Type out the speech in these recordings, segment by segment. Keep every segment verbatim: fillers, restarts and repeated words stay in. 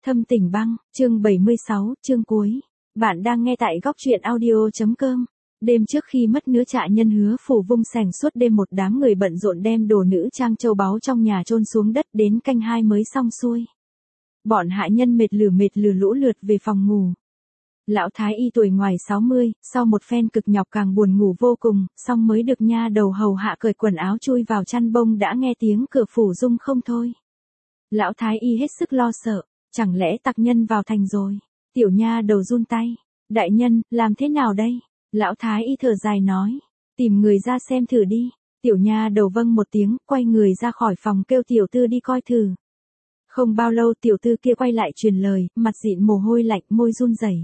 Thâm Tình Băng, chương bảy mươi sáu, chương cuối. Bạn đang nghe tại góc truyện audio.com. Đêm trước khi mất nứa trại nhân Hứa Phủ vung sành suốt đêm, một đám người bận rộn đem đồ nữ trang châu báu trong nhà chôn xuống đất, đến canh hai mới xong xuôi. Bọn hạ nhân mệt lử mệt lử lũ lượt về phòng ngủ. Lão thái y tuổi ngoài sáu mươi, sau một phen cực nhọc càng buồn ngủ vô cùng, xong mới được nha đầu hầu hạ cởi quần áo chui vào chăn bông đã nghe tiếng cửa phủ rung không thôi. Lão thái y hết sức lo sợ, chẳng lẽ tặc nhân vào thành rồi? Tiểu nha đầu run tay, đại nhân, làm thế nào đây? Lão thái y thở dài nói, tìm người ra xem thử đi. Tiểu nha đầu vâng một tiếng, quay người ra khỏi phòng kêu tiểu tư đi coi thử. Không bao lâu tiểu tư kia quay lại truyền lời, mặt dịn mồ hôi lạnh, môi run rẩy.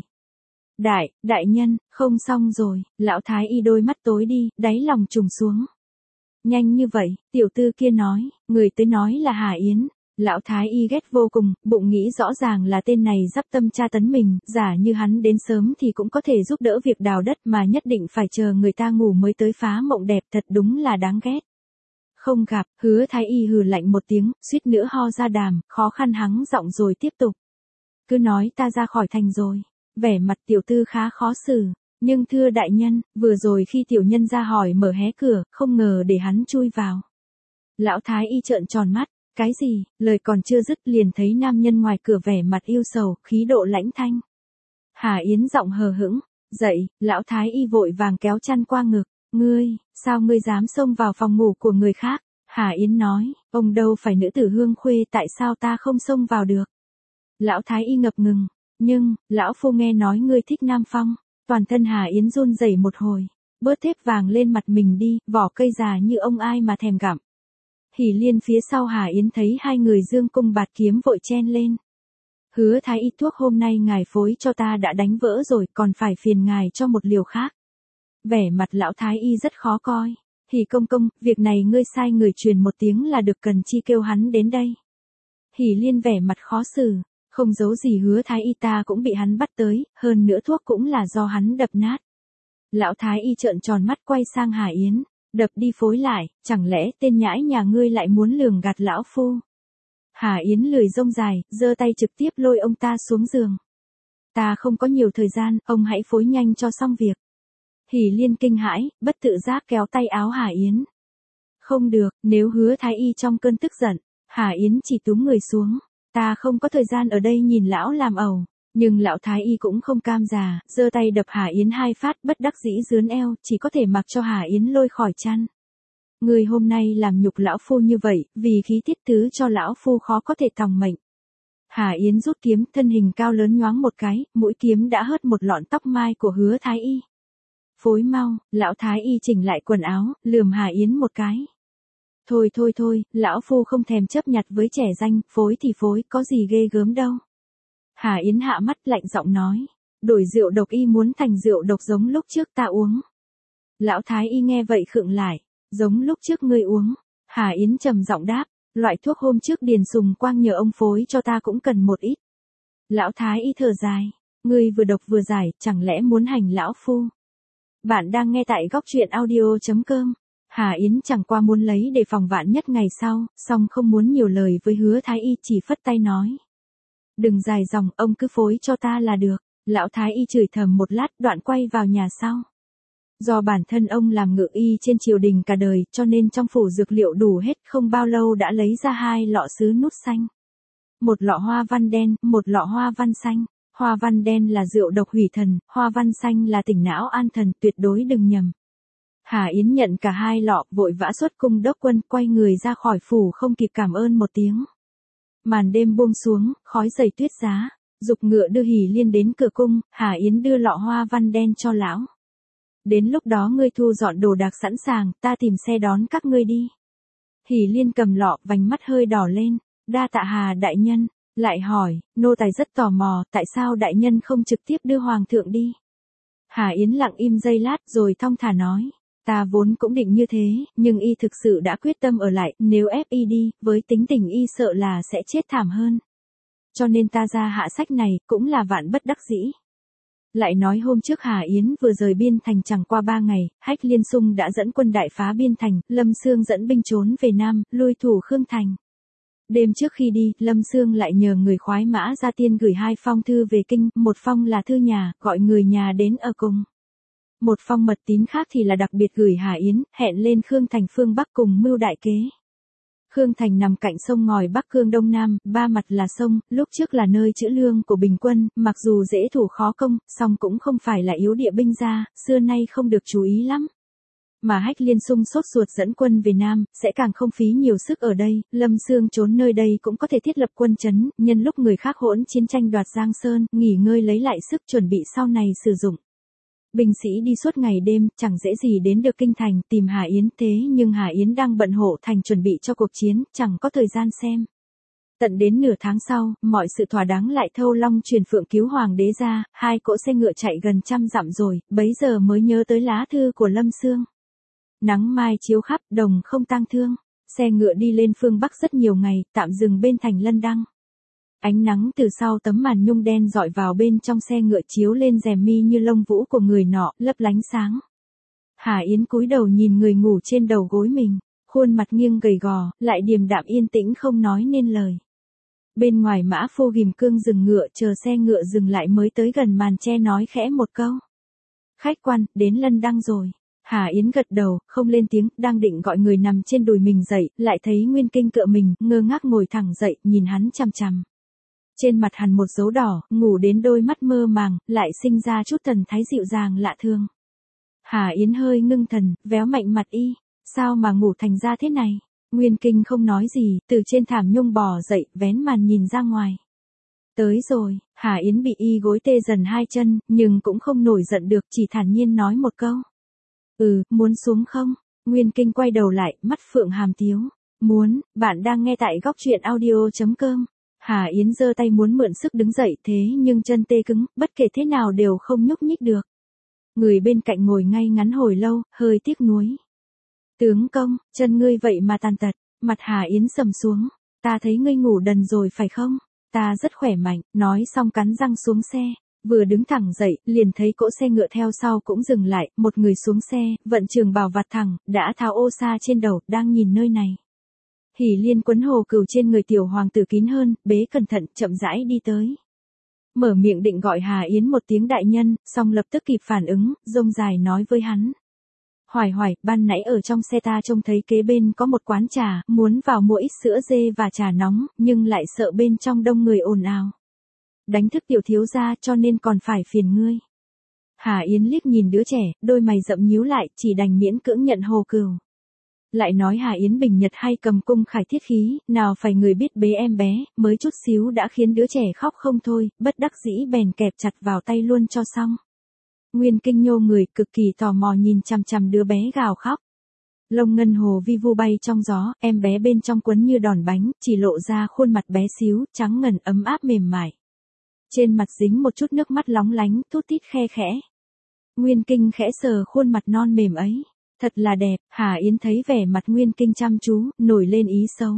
Đại, đại nhân, không xong rồi. Lão thái y đôi mắt tối đi, đáy lòng trùng xuống. Nhanh như vậy, tiểu tư kia nói, người tới nói là Hà Yến. Lão thái y ghét vô cùng, bụng nghĩ rõ ràng là tên này dắp tâm tra tấn mình, giả như hắn đến sớm thì cũng có thể giúp đỡ việc đào đất, mà nhất định phải chờ người ta ngủ mới tới phá mộng đẹp, thật đúng là đáng ghét. Không gặp, Hứa thái y hừ lạnh một tiếng, suýt nữa ho ra đàm, khó khăn hắng giọng rồi tiếp tục. Cứ nói ta ra khỏi thành rồi. Vẻ mặt tiểu tư khá khó xử, nhưng thưa đại nhân, vừa rồi khi tiểu nhân ra hỏi mở hé cửa, không ngờ để hắn chui vào. Lão thái y trợn tròn mắt, cái gì? Lời còn chưa dứt liền thấy nam nhân ngoài cửa vẻ mặt yêu sầu, khí độ lãnh thanh. Hà Yến giọng hờ hững, dậy. Lão thái y vội vàng kéo chăn qua ngực, ngươi, sao ngươi dám xông vào phòng ngủ của người khác? Hà Yến nói, ông đâu phải nữ tử hương khuê, tại sao ta không xông vào được? Lão thái y ngập ngừng. Nhưng, lão phu nghe nói ngươi thích Nam Phong. Toàn thân Hà Yến run rẩy một hồi, bớt thép vàng lên mặt mình đi, vỏ cây già như ông ai mà thèm gặm. Hỉ Liên phía sau Hà Yến thấy hai người dương cung bạt kiếm vội chen lên. Hứa thái y, thuốc hôm nay ngài phối cho ta đã đánh vỡ rồi, còn phải phiền ngài cho một liều khác. Vẻ mặt lão thái y rất khó coi. Hỉ công công, việc này ngươi sai người truyền một tiếng là được, cần chi kêu hắn đến đây. Hỉ Liên vẻ mặt khó xử. Không giấu gì Hứa thái y, ta cũng bị hắn bắt tới, hơn nữa thuốc cũng là do hắn đập nát. Lão thái y trợn tròn mắt quay sang Hà Yến, đập đi phối lại, chẳng lẽ tên nhãi nhà ngươi lại muốn lường gạt lão phu? Hà Yến lười rông dài, giơ tay trực tiếp lôi ông ta xuống giường. Ta không có nhiều thời gian, ông hãy phối nhanh cho xong việc. Hỉ Liên kinh hãi, bất tự giác kéo tay áo Hà Yến. Không được, nếu Hứa thái y trong cơn tức giận, Hà Yến chỉ túm người xuống. Ta không có thời gian ở đây nhìn lão làm ẩu, nhưng lão thái y cũng không cam già, giơ tay đập Hà Yến hai phát, bất đắc dĩ rướn eo, chỉ có thể mặc cho Hà Yến lôi khỏi chăn. Người hôm nay làm nhục lão phu như vậy, vì khí tiết tứ cho lão phu khó có thể tòng mệnh. Hà Yến rút kiếm, thân hình cao lớn nhoáng một cái, mũi kiếm đã hớt một lọn tóc mai của Hứa thái y. Phối mau, lão thái y chỉnh lại quần áo, lườm Hà Yến một cái. Thôi thôi thôi, lão phu không thèm chấp nhặt với trẻ danh, phối thì phối, có gì ghê gớm đâu. Hà Yến hạ mắt lạnh giọng nói, đổi rượu độc y muốn thành rượu độc giống lúc trước ta uống. Lão thái y nghe vậy khựng lại, giống lúc trước ngươi uống. Hà Yến trầm giọng đáp, loại thuốc hôm trước Điền Sùng Quang nhờ ông phối cho ta cũng cần một ít. Lão thái y thở dài, ngươi vừa độc vừa giải, chẳng lẽ muốn hành lão phu? Bạn đang nghe tại góc truyện audio.com. Hà Yến chẳng qua muốn lấy để phòng vạn nhất ngày sau, song không muốn nhiều lời với Hứa thái y, chỉ phất tay nói. Đừng dài dòng, ông cứ phối cho ta là được. Lão thái y chửi thầm một lát, đoạn quay vào nhà sau. Do bản thân ông làm ngự y trên triều đình cả đời, cho nên trong phủ dược liệu đủ hết, không bao lâu đã lấy ra hai lọ sứ nút xanh. Một lọ hoa văn đen, một lọ hoa văn xanh. Hoa văn đen là rượu độc hủy thần, hoa văn xanh là tỉnh não an thần, tuyệt đối đừng nhầm. Hà Yến nhận cả hai lọ, vội vã xuất cung đốc quân, quay người ra khỏi phủ không kịp cảm ơn một tiếng. Màn đêm buông xuống, khói dày tuyết giá, giục ngựa đưa Hỉ Liên đến cửa cung, Hà Yến đưa lọ hoa văn đen cho lão. Đến lúc đó ngươi thu dọn đồ đạc sẵn sàng, ta tìm xe đón các ngươi đi. Hỉ Liên cầm lọ, vành mắt hơi đỏ lên, đa tạ Hà đại nhân, lại hỏi, nô tài rất tò mò, tại sao đại nhân không trực tiếp đưa hoàng thượng đi? Hà Yến lặng im giây lát rồi thong thả nói. Ta vốn cũng định như thế, nhưng y thực sự đã quyết tâm ở lại, nếu ép y đi, với tính tình y sợ là sẽ chết thảm hơn. Cho nên ta ra hạ sách này, cũng là vạn bất đắc dĩ. Lại nói hôm trước Hà Yến vừa rời biên thành chẳng qua ba ngày, Hách Liên Xung đã dẫn quân đại phá biên thành, Lâm Xương dẫn binh trốn về Nam, lui thủ Khương Thành. Đêm trước khi đi, Lâm Sương lại nhờ người khoái mã Gia Tiên gửi hai phong thư về kinh, một phong là thư nhà, gọi người nhà đến ở cùng. Một phong mật tín khác thì là đặc biệt gửi Hà Yến, hẹn lên Khương Thành phương Bắc cùng mưu đại kế. Khương Thành nằm cạnh sông ngòi Bắc Cương Đông Nam, ba mặt là sông, lúc trước là nơi trữ lương của Bình quân, mặc dù dễ thủ khó công, song cũng không phải là yếu địa binh ra, xưa nay không được chú ý lắm. Mà Hách Liên sung sốt ruột dẫn quân về Nam, sẽ càng không phí nhiều sức ở đây, Lâm Sương trốn nơi đây cũng có thể thiết lập quân trấn, nhân lúc người khác hỗn chiến tranh đoạt Giang Sơn, nghỉ ngơi lấy lại sức chuẩn bị sau này sử dụng. Binh sĩ đi suốt ngày đêm, chẳng dễ gì đến được kinh thành, tìm Hà Yến, thế nhưng Hà Yến đang bận hộ thành chuẩn bị cho cuộc chiến, chẳng có thời gian xem. Tận đến nửa tháng sau, mọi sự thỏa đáng lại thâu long truyền phượng cứu hoàng đế ra, hai cỗ xe ngựa chạy gần trăm dặm rồi, bấy giờ mới nhớ tới lá thư của Lâm Sương. Nắng mai chiếu khắp, đồng không tang thương, xe ngựa đi lên phương Bắc rất nhiều ngày, tạm dừng bên thành Lân Đăng. Ánh nắng từ sau tấm màn nhung đen dọi vào bên trong xe ngựa chiếu lên rèm mi như lông vũ của người nọ, lấp lánh sáng. Hà Yến cúi đầu nhìn người ngủ trên đầu gối mình, khuôn mặt nghiêng gầy gò, lại điềm đạm yên tĩnh không nói nên lời. Bên ngoài mã phu ghim cương dừng ngựa chờ xe ngựa dừng lại mới tới gần màn che nói khẽ một câu. Khách quan, đến Lân Đăng rồi. Hà Yến gật đầu, không lên tiếng, đang định gọi người nằm trên đùi mình dậy, lại thấy Nguyên Kinh cựa mình, ngơ ngác ngồi thẳng dậy, nhìn hắn chằm chằm. Trên mặt hắn một dấu đỏ, ngủ đến đôi mắt mơ màng, lại sinh ra chút thần thái dịu dàng lạ thường. Hà Yến hơi ngưng thần, véo mạnh mặt y, sao mà ngủ thành ra thế này? Nguyên Kinh không nói gì, từ trên thảm nhung bò dậy, vén màn nhìn ra ngoài. Tới rồi, Hà Yến bị y gối tê dần hai chân, nhưng cũng không nổi giận được, chỉ thản nhiên nói một câu. Ừ, muốn xuống không? Nguyên Kinh quay đầu lại, mắt phượng hàm tiếu. Muốn, bạn đang nghe tại góc truyện audio chấm com. Hà Yến giơ tay muốn mượn sức đứng dậy thế nhưng chân tê cứng, bất kể thế nào đều không nhúc nhích được. Người bên cạnh ngồi ngay ngắn hồi lâu, hơi tiếc nuối. Tướng công, chân ngươi vậy mà tàn tật, mặt Hà Yến sầm xuống. Ta thấy ngươi ngủ đần rồi phải không? Ta rất khỏe mạnh, nói xong cắn răng xuống xe. Vừa đứng thẳng dậy, liền thấy cỗ xe ngựa theo sau cũng dừng lại, một người xuống xe, vận trường bào vạt thẳng, đã tháo ô sa trên đầu, đang nhìn nơi này. Hỉ Liên quấn hồ cừu trên người tiểu hoàng tử kín hơn, bế cẩn thận, chậm rãi đi tới. Mở miệng định gọi Hà Yến một tiếng đại nhân, song lập tức kịp phản ứng, rông dài nói với hắn. Hoài hoài, ban nãy ở trong xe ta trông thấy kế bên có một quán trà, muốn vào mua ít sữa dê và trà nóng, nhưng lại sợ bên trong đông người ồn ào. Đánh thức tiểu thiếu gia cho nên còn phải phiền ngươi. Hà Yến liếc nhìn đứa trẻ, đôi mày rậm nhíu lại, chỉ đành miễn cưỡng nhận hồ cừu. Lại nói Hà Yến bình nhật hay cầm cung khải thiết khí, nào phải người biết bế em bé, mới chút xíu đã khiến đứa trẻ khóc không thôi, bất đắc dĩ bèn kẹp chặt vào tay luôn cho xong. Nguyên Kinh nhô người, cực kỳ tò mò nhìn chằm chằm đứa bé gào khóc. Lông ngân hồ vi vu bay trong gió, em bé bên trong quấn như đòn bánh, chỉ lộ ra khuôn mặt bé xíu, trắng ngần ấm áp mềm mại. Trên mặt dính một chút nước mắt lóng lánh, thút tít khe khẽ. Nguyên Kinh khẽ sờ khuôn mặt non mềm ấy. Thật là đẹp, Hà Yến thấy vẻ mặt Nguyên Kinh chăm chú, nổi lên ý xấu.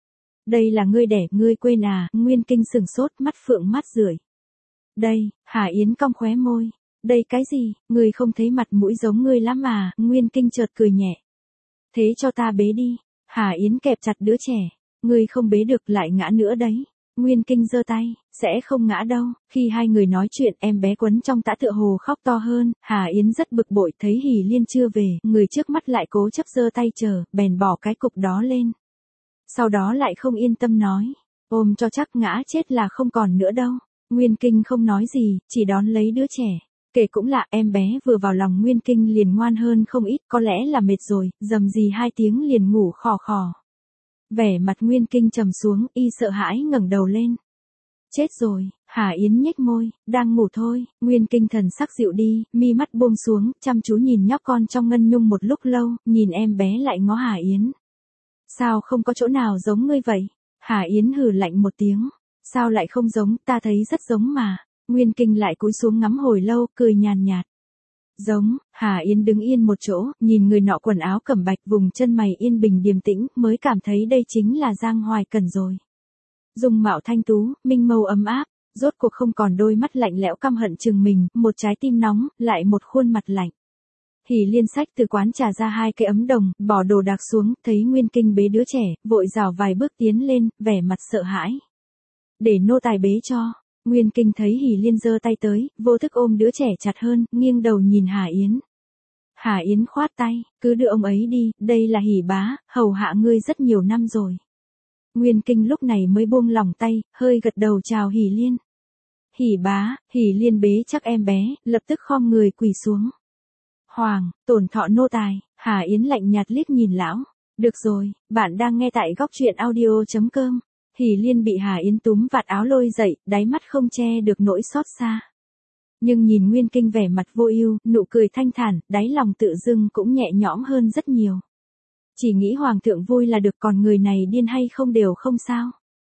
Đây là ngươi đẻ, ngươi quên à, Nguyên Kinh sừng sốt, mắt phượng mắt rưỡi. Đây, Hà Yến cong khóe môi. Đây cái gì, ngươi không thấy mặt mũi giống ngươi lắm à, Nguyên Kinh chợt cười nhẹ. Thế cho ta bế đi, Hà Yến kẹp chặt đứa trẻ. Ngươi không bế được lại ngã nữa đấy. Nguyên Kinh giơ tay, sẽ không ngã đâu. Khi hai người nói chuyện, em bé quấn trong tã tựa hồ khóc to hơn, Hà Yến rất bực bội, thấy Hỉ Liên chưa về, người trước mắt lại cố chấp giơ tay chờ, bèn bỏ cái cục đó lên. Sau đó lại không yên tâm nói, ôm cho chắc ngã chết là không còn nữa đâu. Nguyên Kinh không nói gì, chỉ đón lấy đứa trẻ. Kể cũng lạ, em bé vừa vào lòng Nguyên Kinh liền ngoan hơn không ít, có lẽ là mệt rồi, dầm gì hai tiếng liền ngủ khò khò. Vẻ mặt Nguyên Kinh trầm xuống, y sợ hãi ngẩng đầu lên. Chết rồi, Hà Yến nhếch môi, đang ngủ thôi. Nguyên Kinh thần sắc dịu đi, mi mắt buông xuống, chăm chú nhìn nhóc con trong ngân nhung một lúc lâu, nhìn em bé lại ngó Hà Yến. Sao không có chỗ nào giống ngươi vậy? Hà Yến hừ lạnh một tiếng. Sao lại không giống, ta thấy rất giống mà. Nguyên Kinh lại cúi xuống ngắm hồi lâu, cười nhàn nhạt. Giống, Hà Yến đứng yên một chỗ, nhìn người nọ quần áo cẩm bạch, vùng chân mày yên bình điềm tĩnh, mới cảm thấy đây chính là Giang Hoài Cẩn rồi. Dung mạo thanh tú, minh mâu ấm áp, rốt cuộc không còn đôi mắt lạnh lẽo căm hận chừng mình, một trái tim nóng, lại một khuôn mặt lạnh. Hỷ Liên xách từ quán trà ra hai cái ấm đồng, bỏ đồ đạc xuống, thấy Nguyên Kinh bế đứa trẻ, vội rảo vài bước tiến lên, vẻ mặt sợ hãi. Để nô tài bế cho. Nguyên Kinh thấy Hỷ Liên giơ tay tới, vô thức ôm đứa trẻ chặt hơn, nghiêng đầu nhìn Hà Yến. Hà Yến khoát tay, cứ đưa ông ấy đi, đây là Hỷ bá, hầu hạ ngươi rất nhiều năm rồi. Nguyên Kinh lúc này mới buông lỏng tay, hơi gật đầu chào Hỷ Liên. Hỷ bá. Hỷ Liên bế chắc em bé, lập tức khom người quỳ xuống. Hoàng, tổn thọ nô tài. Hà Yến lạnh nhạt liếc nhìn lão. Được rồi, bạn đang nghe tại góc truyện audio.com. Hỷ Liên bị Hà Yến túm vạt áo lôi dậy, đáy mắt không che được nỗi xót xa. Nhưng nhìn Nguyên Kinh vẻ mặt vô ưu, nụ cười thanh thản, đáy lòng tự dưng cũng nhẹ nhõm hơn rất nhiều. Chỉ nghĩ hoàng thượng vui là được, còn người này điên hay không đều không sao.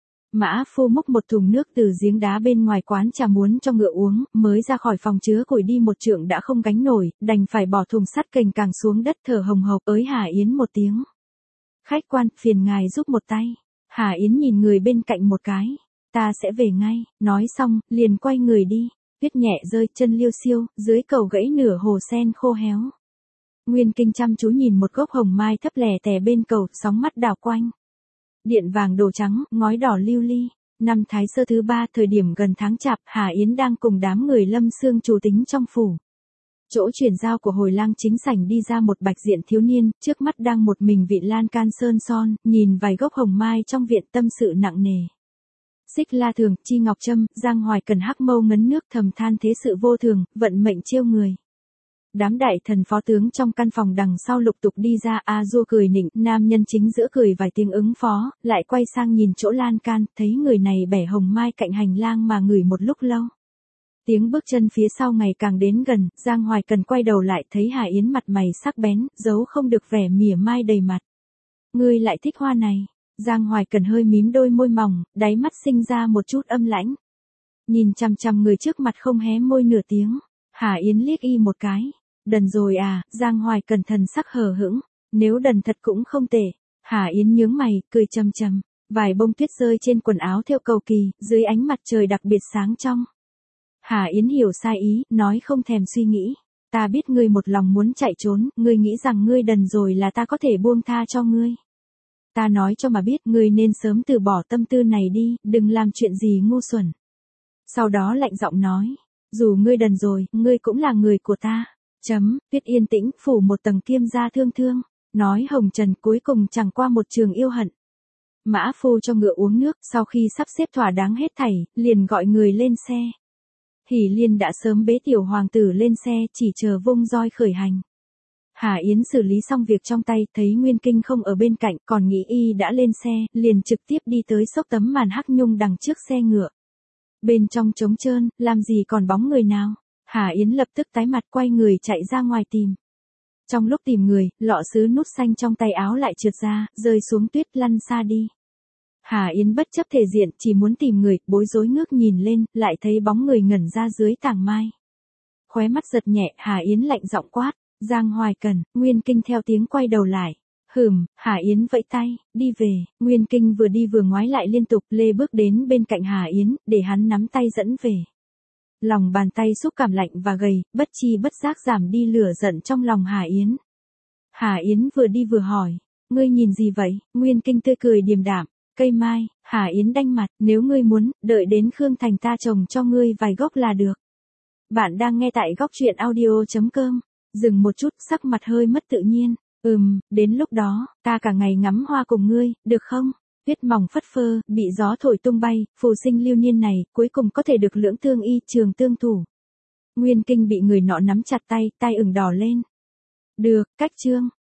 Mã Phu múc một thùng nước từ giếng đá bên ngoài quán trà muốn cho ngựa uống, mới ra khỏi phòng chứa củi đi một trượng đã không gánh nổi, đành phải bỏ thùng sắt cành càng xuống đất thở hồng hộc ới Hà Yến một tiếng. Khách quan, phiền ngài giúp một tay. Hà Yến nhìn người bên cạnh một cái. Ta sẽ về ngay, nói xong, liền quay người đi. Tuyết nhẹ rơi, chân liêu xiêu, dưới cầu gãy nửa hồ sen khô héo. Nguyên Kinh chăm chú nhìn một gốc hồng mai thấp lẻ tè bên cầu, sóng mắt đảo quanh. Điện vàng đồ trắng, ngói đỏ lưu ly. Năm Thái Sơ thứ ba, thời điểm gần tháng Chạp, Hà Yến đang cùng đám người Lâm Xương chủ tính trong phủ. Chỗ chuyển giao của hồi lang chính sảnh đi ra một bạch diện thiếu niên, trước mắt đang một mình vị lan can sơn son, nhìn vài gốc hồng mai trong viện tâm sự nặng nề. Xích La Thường, Chi Ngọc Trâm, Giang Hoài Cần hắc mâu ngấn nước thầm than thế sự vô thường, vận mệnh chiêu người. Đám đại thần phó tướng trong căn phòng đằng sau lục tục đi ra, A Du cười nịnh, nam nhân chính giữa cười vài tiếng ứng phó, lại quay sang nhìn chỗ lan can, thấy người này bẻ hồng mai cạnh hành lang mà ngửi một lúc lâu. Tiếng bước chân phía sau ngày càng đến gần, Giang Hoài Cần quay đầu lại thấy Hà Yến mặt mày sắc bén, giấu không được vẻ mỉa mai đầy mặt. Ngươi lại thích hoa này. Giang Hoài Cần hơi mím đôi môi mỏng, đáy mắt sinh ra một chút âm lãnh. Nhìn chằm chằm người trước mặt không hé môi nửa tiếng. Hà Yến liếc y một cái. Đần rồi à, Giang Hoài Cần thần sắc hờ hững. Nếu đần thật cũng không tệ. Hà Yến nhướng mày, cười chầm chầm. Vài bông tuyết rơi trên quần áo theo cầu kỳ, dưới ánh mặt trời đặc biệt sáng trong. Hà Yến hiểu sai ý, nói không thèm suy nghĩ. Ta biết ngươi một lòng muốn chạy trốn, ngươi nghĩ rằng ngươi đần rồi là ta có thể buông tha cho ngươi. Ta nói cho mà biết, ngươi nên sớm từ bỏ tâm tư này đi, đừng làm chuyện gì ngu xuẩn. Sau đó lạnh giọng nói, dù ngươi đần rồi, ngươi cũng là người của ta. Chấm, Tuyết yên tĩnh, phủ một tầng kiêm gia thương thương. Nói hồng trần cuối cùng chẳng qua một trường yêu hận. Mã Phu cho ngựa uống nước, sau khi sắp xếp thỏa đáng hết thảy, liền gọi người lên xe. Hỷ Liên đã sớm bế tiểu hoàng tử lên xe, chỉ chờ vung roi khởi hành. Hà Yến xử lý xong việc trong tay, thấy Nguyên Kinh không ở bên cạnh, còn nghĩ y đã lên xe, liền trực tiếp đi tới xốc tấm màn hắc nhung đằng trước xe ngựa. Bên trong trống trơn, làm gì còn bóng người nào. Hà Yến lập tức tái mặt quay người chạy ra ngoài tìm. Trong lúc tìm người, lọ sứ nút xanh trong tay áo lại trượt ra, rơi xuống tuyết lăn xa đi. Hà Yến bất chấp thể diện, chỉ muốn tìm người, bối rối ngước nhìn lên, lại thấy bóng người ngẩn ra dưới tảng mai. Khóe mắt giật nhẹ, Hà Yến lạnh giọng quát, Giang Hoài Cần. Nguyên Kinh theo tiếng quay đầu lại. Hừm, Hà Yến vẫy tay, đi về. Nguyên Kinh vừa đi vừa ngoái lại liên tục, lê bước đến bên cạnh Hà Yến, để hắn nắm tay dẫn về. Lòng bàn tay xúc cảm lạnh và gầy, bất chi bất giác giảm đi lửa giận trong lòng Hà Yến. Hà Yến vừa đi vừa hỏi, ngươi nhìn gì vậy? Nguyên Kinh tươi cười điềm đạm. Cây mai. Hà Yến đanh mặt, nếu ngươi muốn, đợi đến Khương Thành ta trồng cho ngươi vài gốc là được. Bạn đang nghe tại góc truyện audio.com. Dừng một chút, sắc mặt hơi mất tự nhiên. Ừm, đến lúc đó, ta cả ngày ngắm hoa cùng ngươi, được không? Tuyết mỏng phất phơ, bị gió thổi tung bay, phù sinh lưu niên này, cuối cùng có thể được lưỡng tương y trường tương thủ. Nguyên Kinh bị người nọ nắm chặt tay, tay ửng đỏ lên. Được, cách chương.